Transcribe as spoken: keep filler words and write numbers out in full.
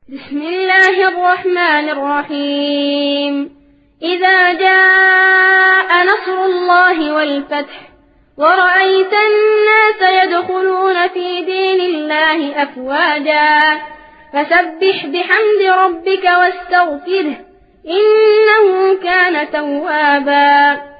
بسم الله الرحمن الرحيم إذا جاء نصر الله والفتح ورأيت الناس يدخلون في دين الله أفواجا فسبح بحمد ربك واستغفره إنه كان توابا.